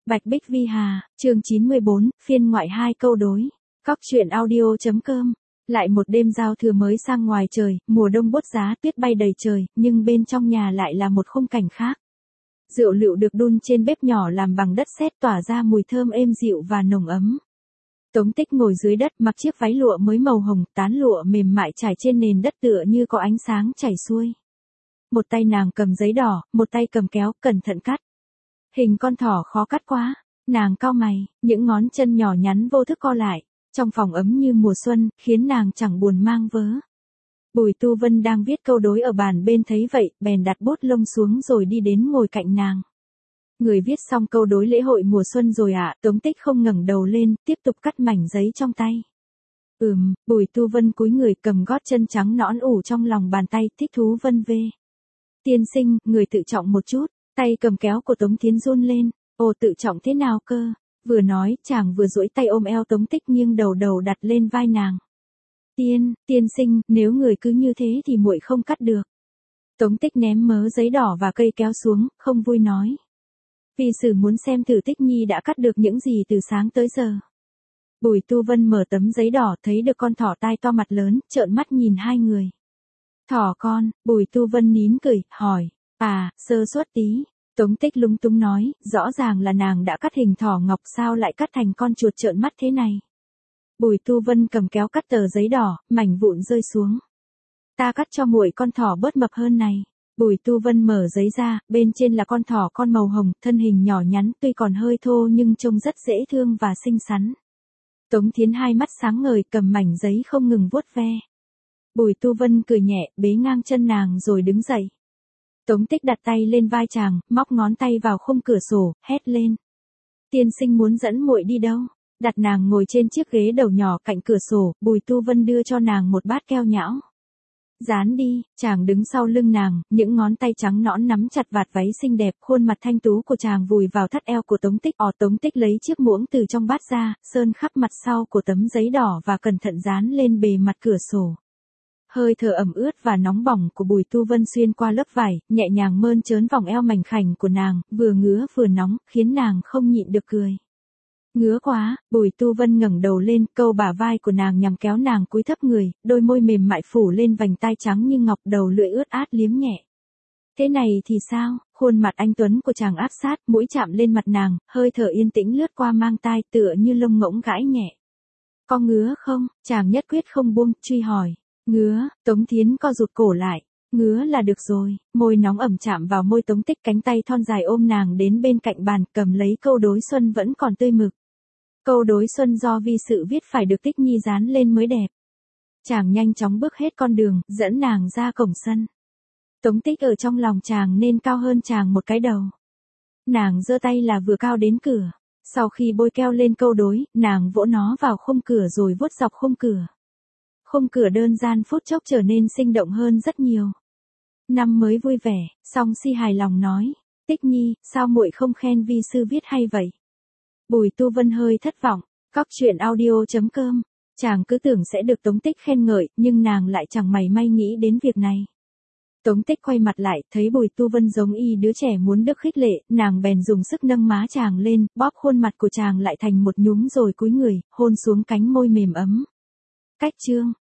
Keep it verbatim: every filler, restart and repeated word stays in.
Bạch Bích Vi Hà, chương chín mươi bốn, phiên ngoại hai câu đối. Cóc truyện audio.com. Lại một đêm giao thừa mới sang ngoài trời, mùa đông buốt giá, tuyết bay đầy trời, nhưng bên trong nhà lại là một khung cảnh khác. Rượu lựu được đun trên bếp nhỏ làm bằng đất sét tỏa ra mùi thơm êm dịu và nồng ấm. Tống Tích ngồi dưới đất mặc chiếc váy lụa mới màu hồng, tán lụa mềm mại trải trên nền đất tựa như có ánh sáng chảy xuôi. Một tay nàng cầm giấy đỏ, một tay cầm kéo, cẩn thận cắt. Hình con thỏ khó cắt quá, nàng cau mày, những ngón chân nhỏ nhắn vô thức co lại, trong phòng ấm như mùa xuân, khiến nàng chẳng buồn mang vớ. Bùi Tu Vân đang viết câu đối ở bàn bên thấy vậy, bèn đặt bút lông xuống rồi đi đến ngồi cạnh nàng. Người viết xong câu đối lễ hội mùa xuân rồi ạ, à? Tống Tích không ngẩng đầu lên, tiếp tục cắt mảnh giấy trong tay. Ừm, Bùi Tu Vân cúi người cầm gót chân trắng nõn ủ trong lòng bàn tay, thích thú vân vê. Tiên sinh, người tự trọng một chút. Tay cầm kéo của Tống Thiến run lên, ồ tự trọng thế nào cơ, vừa nói chàng vừa duỗi tay ôm eo Tống Tích nghiêng đầu đầu đặt lên vai nàng. Tiên, tiên sinh, nếu người cứ như thế thì muội không cắt được. Tống Tích ném mớ giấy đỏ và cây kéo xuống, không vui nói. Vì sử muốn xem thử Tích Nhi đã cắt được những gì từ sáng tới giờ. Bùi Tu Vân mở tấm giấy đỏ thấy được con thỏ tai to mặt lớn, trợn mắt nhìn hai người. Thỏ con, Bùi Tu Vân nín cười, hỏi. À, sơ suất tí. Tống Tích lúng túng nói, rõ ràng là nàng đã cắt hình thỏ ngọc sao lại cắt thành con chuột trợn mắt thế này. Bùi Tu Vân cầm kéo cắt tờ giấy đỏ, mảnh vụn rơi xuống. Ta cắt cho muội con thỏ bớt mập hơn này. Bùi Tu Vân mở giấy ra, bên trên là con thỏ con màu hồng, thân hình nhỏ nhắn tuy còn hơi thô nhưng trông rất dễ thương và xinh xắn. Tống Thiến hai mắt sáng ngời cầm mảnh giấy không ngừng vuốt ve. Bùi Tu Vân cười nhẹ, bế ngang chân nàng rồi đứng dậy. Tống Tích đặt tay lên vai chàng, móc ngón tay vào khung cửa sổ, hét lên. Tiên sinh muốn dẫn muội đi đâu? Đặt nàng ngồi trên chiếc ghế đầu nhỏ cạnh cửa sổ, Bùi Tu Vân đưa cho nàng một bát keo nhão. Dán đi, chàng đứng sau lưng nàng, những ngón tay trắng nõn nắm chặt vạt váy xinh đẹp, khuôn mặt thanh tú của chàng vùi vào thắt eo của Tống Tích. Ỏ Tống Tích lấy chiếc muỗng từ trong bát ra, sơn khắp mặt sau của tấm giấy đỏ và cẩn thận dán lên bề mặt cửa sổ. Hơi thở ẩm ướt và nóng bỏng của Bùi Tu Vân xuyên qua lớp vải, nhẹ nhàng mơn trớn vòng eo mảnh khảnh của nàng, vừa ngứa vừa nóng, khiến nàng không nhịn được cười. Ngứa quá, Bùi Tu Vân ngẩng đầu lên, câu bả vai của nàng nhằm kéo nàng cúi thấp người, đôi môi mềm mại phủ lên vành tai trắng như ngọc, đầu lưỡi ướt át liếm nhẹ. Thế này thì sao? Khuôn mặt anh tuấn của chàng áp sát, mũi chạm lên mặt nàng, hơi thở yên tĩnh lướt qua mang tai tựa như lông ngỗng gãi nhẹ. Có ngứa không? Chàng nhất quyết không buông, truy hỏi. Ngứa, Tống Thiến co rụt cổ lại. Ngứa là được rồi, môi nóng ẩm chạm vào môi Tống Tích, cánh tay thon dài ôm nàng đến bên cạnh bàn, cầm lấy câu đối xuân vẫn còn tươi mực. Câu đối xuân do vi sự viết phải được Tích Nhi dán lên mới đẹp. Chàng nhanh chóng bước hết con đường, dẫn nàng ra cổng sân. Tống Tích ở trong lòng chàng nên cao hơn chàng một cái đầu. Nàng giơ tay là vừa cao đến cửa. Sau khi bôi keo lên câu đối, nàng vỗ nó vào khung cửa rồi vuốt dọc khung cửa. Khung cửa đơn gian phút chốc trở nên sinh động hơn rất nhiều. Năm mới vui vẻ, Song Si hài lòng nói, Tích Nhi, sao muội không khen vi sư viết hay vậy? Bùi Tu Vân hơi thất vọng, cóc truyện audio.com, chàng cứ tưởng sẽ được Tống Tích khen ngợi, nhưng nàng lại chẳng mảy may nghĩ đến việc này. Tống Tích quay mặt lại, thấy Bùi Tu Vân giống y đứa trẻ muốn được khích lệ, nàng bèn dùng sức nâng má chàng lên, bóp khuôn mặt của chàng lại thành một nhúm rồi cúi người, hôn xuống cánh môi mềm ấm. Cách chương